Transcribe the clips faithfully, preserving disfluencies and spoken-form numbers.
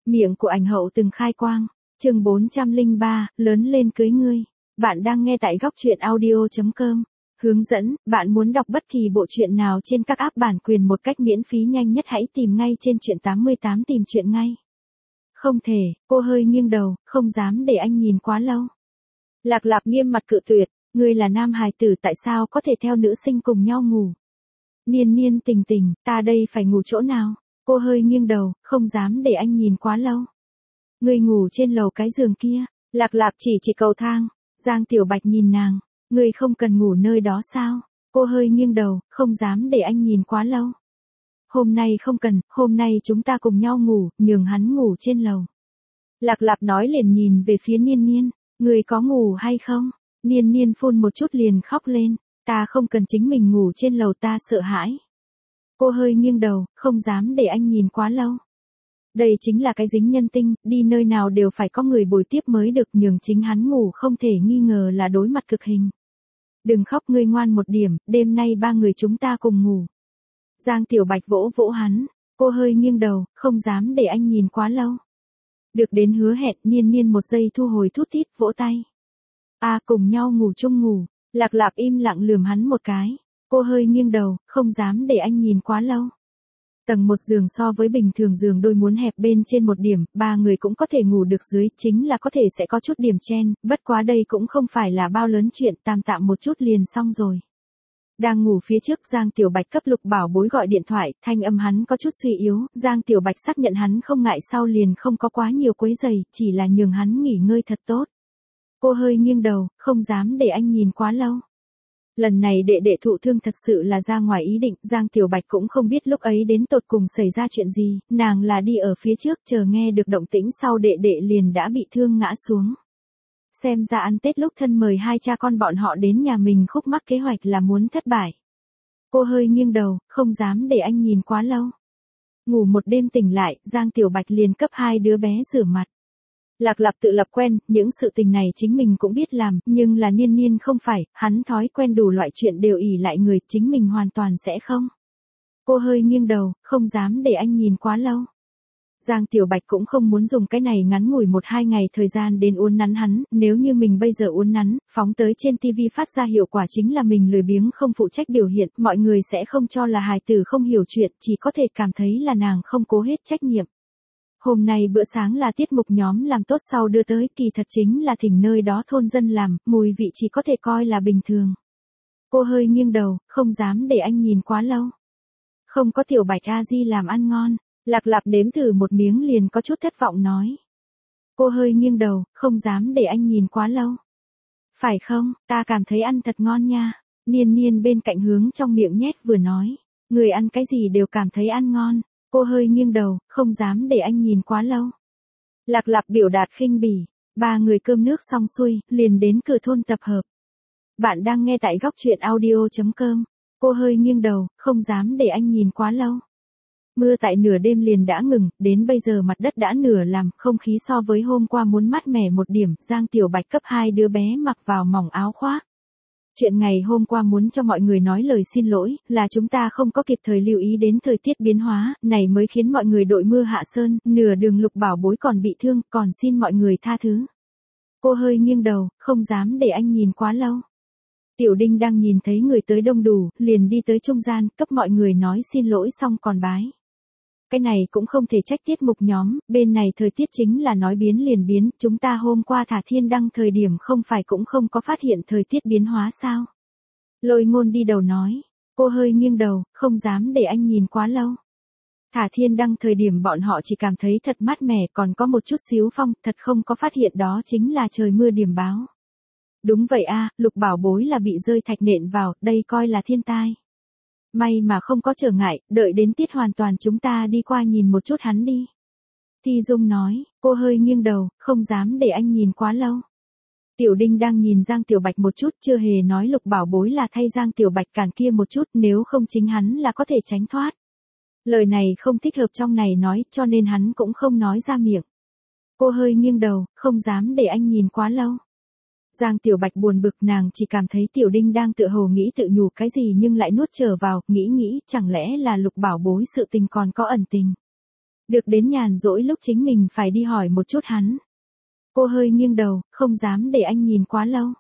Miệng của ảnh hậu từng khai quang. Chương bốn trăm lẻ ba, lớn lên cưới ngươi. Bạn đang nghe tại góc truyện audio chấm com. Hướng dẫn, bạn muốn đọc bất kỳ bộ truyện nào trên các app bản quyền một cách miễn phí nhanh nhất hãy tìm ngay trên truyện tám mươi tám tìm truyện ngay. Không thể, cô hơi nghiêng đầu, không dám để anh nhìn quá lâu. Lạc Lạp nghiêm mặt cự tuyệt, ngươi là nam hài tử tại sao có thể theo nữ sinh cùng nhau ngủ. Niên niên tình tình, ta đây phải ngủ chỗ nào? Cô hơi nghiêng đầu, không dám để anh nhìn quá lâu. Ngươi ngủ trên lầu cái giường kia. Lạc Lạp chỉ chỉ cầu thang. Giang Tiểu Bạch nhìn nàng. Ngươi không cần ngủ nơi đó sao? Cô hơi nghiêng đầu, không dám để anh nhìn quá lâu. Hôm nay không cần, hôm nay chúng ta cùng nhau ngủ, nhường hắn ngủ trên lầu. Lạc Lạp nói liền nhìn về phía Niên Niên. Ngươi có ngủ hay không? Niên Niên phun một chút liền khóc lên. Ta không cần chính mình ngủ trên lầu, ta sợ hãi. Cô hơi nghiêng đầu, không dám để anh nhìn quá lâu. Đây chính là cái dính nhân tinh, đi nơi nào đều phải có người bồi tiếp mới được, nhường chính hắn ngủ không thể nghi ngờ là đối mặt cực hình. Đừng khóc, ngươi ngoan một điểm, đêm nay ba người chúng ta cùng ngủ. Giang Tiểu Bạch vỗ vỗ hắn, cô hơi nghiêng đầu, không dám để anh nhìn quá lâu. Được đến hứa hẹn, Niên Niên một giây thu hồi thút thít vỗ tay. A à, cùng nhau ngủ chung ngủ. Lạc Lạp im lặng lườm hắn một cái. Cô hơi nghiêng đầu, không dám để anh nhìn quá lâu. Tầng một giường so với bình thường giường đôi muốn hẹp bên trên một điểm, ba người cũng có thể ngủ được dưới, chính là có thể sẽ có chút điểm chen, bất quá đây cũng không phải là bao lớn chuyện, tạm tạm một chút liền xong rồi. Đang ngủ phía trước, Giang Tiểu Bạch cấp Lục Bảo Bối gọi điện thoại, thanh âm hắn có chút suy yếu, Giang Tiểu Bạch xác nhận hắn không ngại sau liền không có quá nhiều quấy giày, chỉ là nhường hắn nghỉ ngơi thật tốt. Cô hơi nghiêng đầu, không dám để anh nhìn quá lâu. Lần này đệ đệ thụ thương thật sự là ra ngoài ý định, Giang Tiểu Bạch cũng không biết lúc ấy đến tột cùng xảy ra chuyện gì, nàng là đi ở phía trước chờ nghe được động tĩnh sau đệ đệ liền đã bị thương ngã xuống. Xem ra ăn Tết lúc thân mời hai cha con bọn họ đến nhà mình khúc mắc kế hoạch là muốn thất bại. Cô hơi nghiêng đầu, không dám để anh nhìn quá lâu. Ngủ một đêm tỉnh lại, Giang Tiểu Bạch liền cấp hai đứa bé rửa mặt. Lạc Lạp tự lập quen, những sự tình này chính mình cũng biết làm, nhưng là Niên Niên không phải, hắn thói quen đủ loại chuyện đều ỷ lại người, chính mình hoàn toàn sẽ không. Cô hơi nghiêng đầu, không dám để anh nhìn quá lâu. Giang Tiểu Bạch cũng không muốn dùng cái này ngắn ngủi một hai ngày thời gian đến uốn nắn hắn, nếu như mình bây giờ uốn nắn, phóng tới trên ti vi phát ra hiệu quả chính là mình lười biếng không phụ trách biểu hiện, mọi người sẽ không cho là hài tử không hiểu chuyện, chỉ có thể cảm thấy là nàng không cố hết trách nhiệm. Hôm nay bữa sáng là tiết mục nhóm làm tốt sau đưa tới, kỳ thật chính là thỉnh nơi đó thôn dân làm, mùi vị chỉ có thể coi là bình thường. Cô hơi nghiêng đầu, không dám để anh nhìn quá lâu. Không có Tiểu Bạch a di làm ăn ngon. Lạc Lạp đếm thử một miếng liền có chút thất vọng nói. Cô hơi nghiêng đầu, không dám để anh nhìn quá lâu. Phải không, ta cảm thấy ăn thật ngon nha. Niên Niên bên cạnh hướng trong miệng nhét vừa nói. Người ăn cái gì đều cảm thấy ăn ngon. Cô hơi nghiêng đầu, không dám để anh nhìn quá lâu. Lạc Lạp biểu đạt khinh bỉ. Ba người cơm nước xong xuôi, liền đến cửa thôn tập hợp. Bạn đang nghe tại góc truyện audio chấm com. Cô hơi nghiêng đầu, không dám để anh nhìn quá lâu. Mưa tại nửa đêm liền đã ngừng, đến bây giờ mặt đất đã nửa làm, không khí so với hôm qua muốn mát mẻ một điểm, Giang Tiểu Bạch cấp hai đứa bé mặc vào mỏng áo khoác. Chuyện ngày hôm qua muốn cho mọi người nói lời xin lỗi, là chúng ta không có kịp thời lưu ý đến thời tiết biến hóa, này mới khiến mọi người đội mưa hạ sơn, nửa đường Lục Bảo Bối còn bị thương, còn xin mọi người tha thứ. Cô hơi nghiêng đầu, không dám để anh nhìn quá lâu. Tiểu Đinh đang nhìn thấy người tới đông đủ, liền đi tới trung gian, cấp mọi người nói xin lỗi xong còn bái. Cái này cũng không thể trách tiết mục nhóm, bên này thời tiết chính là nói biến liền biến, chúng ta hôm qua thả thiên đăng thời điểm không phải cũng không có phát hiện thời tiết biến hóa sao. Lôi Ngôn đi đầu nói, cô hơi nghiêng đầu, không dám để anh nhìn quá lâu. Thả thiên đăng thời điểm bọn họ chỉ cảm thấy thật mát mẻ, còn có một chút xíu phong, thật không có phát hiện đó chính là trời mưa điểm báo. Đúng vậy a, Lục Bảo Bối là bị rơi thạch nện vào, đây coi là thiên tai. May mà không có trở ngại, đợi đến tiết hoàn toàn chúng ta đi qua nhìn một chút hắn đi. Thi Dung nói, cô hơi nghiêng đầu, không dám để anh nhìn quá lâu. Tiểu Đinh đang nhìn Giang Tiểu Bạch một chút, chưa hề nói Lục Bảo Bối là thay Giang Tiểu Bạch cản kia một chút, nếu không chính hắn là có thể tránh thoát. Lời này không thích hợp trong này nói, cho nên hắn cũng không nói ra miệng. Cô hơi nghiêng đầu, không dám để anh nhìn quá lâu. Giang Tiểu Bạch buồn bực, nàng chỉ cảm thấy Tiểu Đinh đang tự hồ nghĩ tự nhủ cái gì nhưng lại nuốt trở vào, nghĩ nghĩ, chẳng lẽ là Lục Bảo Bối sự tình còn có ẩn tình. Được đến nhàn rỗi lúc chính mình phải đi hỏi một chút hắn. Cô hơi nghiêng đầu, không dám để anh nhìn quá lâu.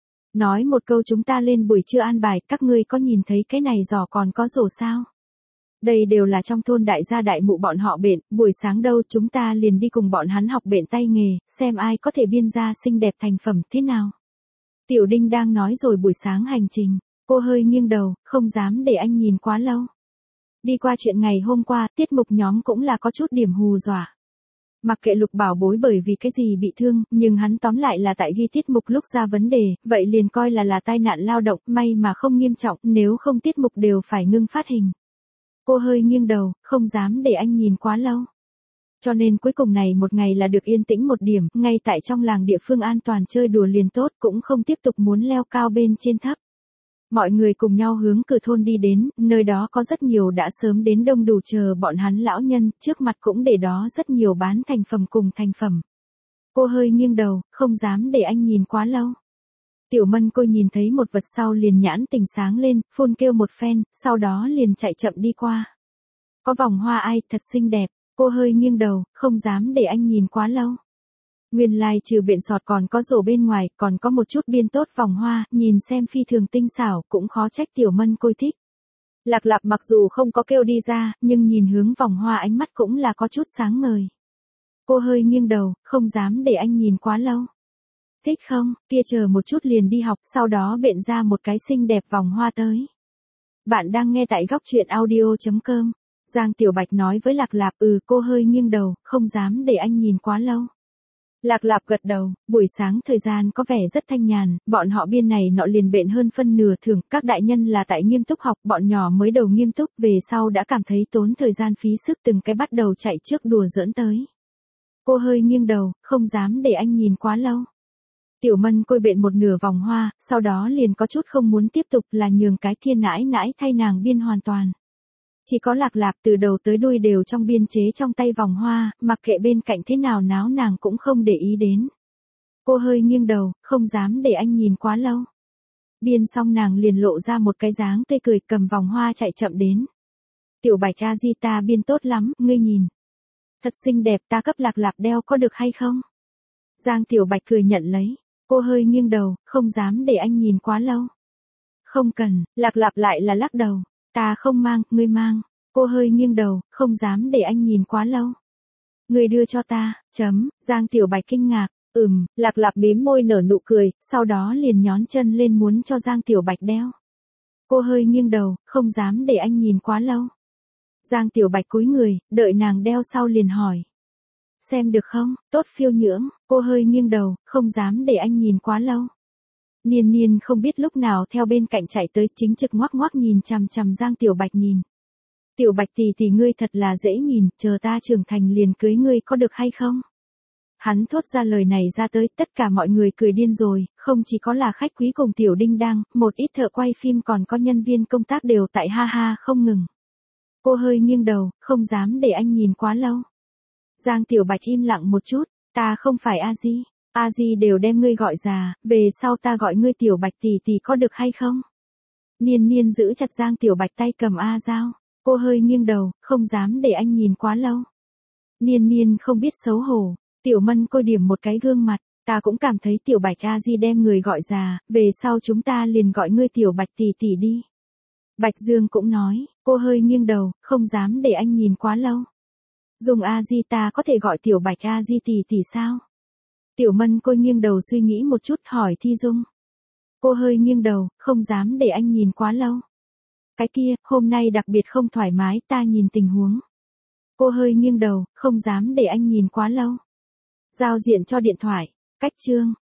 Nói một câu chúng ta lên buổi trưa an bài, các ngươi có nhìn thấy cái này giỏ còn có rổ sao? Đây đều là trong thôn đại gia đại mụ bọn họ bện, buổi sáng đâu chúng ta liền đi cùng bọn hắn học bện tay nghề, xem ai có thể biên ra xinh đẹp thành phẩm thế nào. Tiểu Đinh đang nói rồi buổi sáng hành trình, cô hơi nghiêng đầu, không dám để anh nhìn quá lâu. Đi qua chuyện ngày hôm qua, tiết mục nhóm cũng là có chút điểm hù dọa. Mặc kệ Lục Bảo Bối bởi vì cái gì bị thương, nhưng hắn tóm lại là tại ghi tiết mục lúc ra vấn đề, vậy liền coi là là tai nạn lao động, may mà không nghiêm trọng, nếu không tiết mục đều phải ngưng phát hình. Cô hơi nghiêng đầu, không dám để anh nhìn quá lâu. Cho nên cuối cùng này một ngày là được yên tĩnh một điểm, ngay tại trong làng địa phương an toàn chơi đùa liền tốt, cũng không tiếp tục muốn leo cao bên trên thấp. Mọi người cùng nhau hướng cửa thôn đi đến, nơi đó có rất nhiều đã sớm đến đông đủ chờ bọn hắn lão nhân, trước mặt cũng để đó rất nhiều bán thành phẩm cùng thành phẩm. Cô hơi nghiêng đầu, không dám để anh nhìn quá lâu. Tiểu Mân Cô nhìn thấy một vật sau liền nhãn tình sáng lên, phun kêu một phen, sau đó liền chạy chậm đi qua. Có vòng hoa ai, thật xinh đẹp, cô hơi nghiêng đầu, không dám để anh nhìn quá lâu. Nguyên lai trừ bện sọt còn có rổ bên ngoài, còn có một chút biên tốt vòng hoa, nhìn xem phi thường tinh xảo, cũng khó trách Tiểu Mân Cô thích. Lạc Lạp mặc dù không có kêu đi ra, nhưng nhìn hướng vòng hoa ánh mắt cũng là có chút sáng ngời. Cô hơi nghiêng đầu, không dám để anh nhìn quá lâu. Thích không, kia chờ một chút liền đi học, sau đó bện ra một cái xinh đẹp vòng hoa tới. Bạn đang nghe tại góc truyện audio chấm com. Giang Tiểu Bạch nói với Lạc Lạp, ừ, cô hơi nghiêng đầu, không dám để anh nhìn quá lâu. Lạc Lạp gật đầu, buổi sáng thời gian có vẻ rất thanh nhàn, bọn họ biên này nọ liền bện hơn phân nửa thường, các đại nhân là tại nghiêm túc học, bọn nhỏ mới đầu nghiêm túc, về sau đã cảm thấy tốn thời gian phí sức từng cái bắt đầu chạy trước đùa giỡn tới. Cô hơi nghiêng đầu, không dám để anh nhìn quá lâu. Tiểu Mân Cô bện một nửa vòng hoa, sau đó liền có chút không muốn tiếp tục là nhường cái kia nãi nãi thay nàng biên hoàn toàn. Chỉ có Lạc Lạp từ đầu tới đuôi đều trong biên chế trong tay vòng hoa, mặc kệ bên cạnh thế nào náo nàng cũng không để ý đến. Cô hơi nghiêng đầu, không dám để anh nhìn quá lâu. Biên xong nàng liền lộ ra một cái dáng tươi cười cầm vòng hoa chạy chậm đến. Tiểu Bạch a di ta biên tốt lắm, ngươi nhìn. Thật xinh đẹp, ta cấp Lạc Lạp đeo có được hay không? Giang Tiểu Bạch cười nhận lấy. Cô hơi nghiêng đầu, không dám để anh nhìn quá lâu. Không cần, Lạc Lạp lại là lắc đầu. Ta không mang, ngươi mang. Cô hơi nghiêng đầu, không dám để anh nhìn quá lâu. Ngươi đưa cho ta, chấm, Giang Tiểu Bạch kinh ngạc, ừm, Lạc Lạp mím môi nở nụ cười, sau đó liền nhón chân lên muốn cho Giang Tiểu Bạch đeo. Cô hơi nghiêng đầu, không dám để anh nhìn quá lâu. Giang Tiểu Bạch cúi người, đợi nàng đeo sau liền hỏi. Xem được không, tốt phiêu nhưỡng, cô hơi nghiêng đầu, không dám để anh nhìn quá lâu. Niên Niên không biết lúc nào theo bên cạnh chạy tới, chính trực ngoắc ngoắc nhìn chằm chằm Giang Tiểu Bạch nhìn. Tiểu Bạch tỷ tỷ ngươi thật là dễ nhìn, chờ ta trưởng thành liền cưới ngươi có được hay không? Hắn thốt ra lời này ra tới, tất cả mọi người cười điên rồi, không chỉ có là khách quý cùng Tiểu Đinh đang, một ít thợ quay phim còn có nhân viên công tác đều tại ha ha không ngừng. Cô hơi nghiêng đầu, không dám để anh nhìn quá lâu. Giang Tiểu Bạch im lặng một chút, ta không phải A Di, A Di đều đem ngươi gọi già, về sau ta gọi ngươi Tiểu Bạch tỷ tỷ có được hay không? Niên Niên giữ chặt Giang Tiểu Bạch tay cầm A dao, cô hơi nghiêng đầu, không dám để anh nhìn quá lâu. Niên Niên không biết xấu hổ, Tiểu Mân Cô điểm một cái gương mặt, ta cũng cảm thấy Tiểu Bạch A Di đem người gọi già, về sau chúng ta liền gọi ngươi Tiểu Bạch tỷ tỷ đi. Bạch Dương cũng nói, cô hơi nghiêng đầu, không dám để anh nhìn quá lâu. Dùng A Di ta có thể gọi Tiểu Bạch A Di tỷ tỷ sao? Tiểu Mân Cô nghiêng đầu suy nghĩ một chút hỏi Thi Dung. Cô hơi nghiêng đầu, không dám để anh nhìn quá lâu. Cái kia, hôm nay đặc biệt không thoải mái, ta nhìn tình huống. Cô hơi nghiêng đầu, không dám để anh nhìn quá lâu. Giao diện cho điện thoại, cách chương.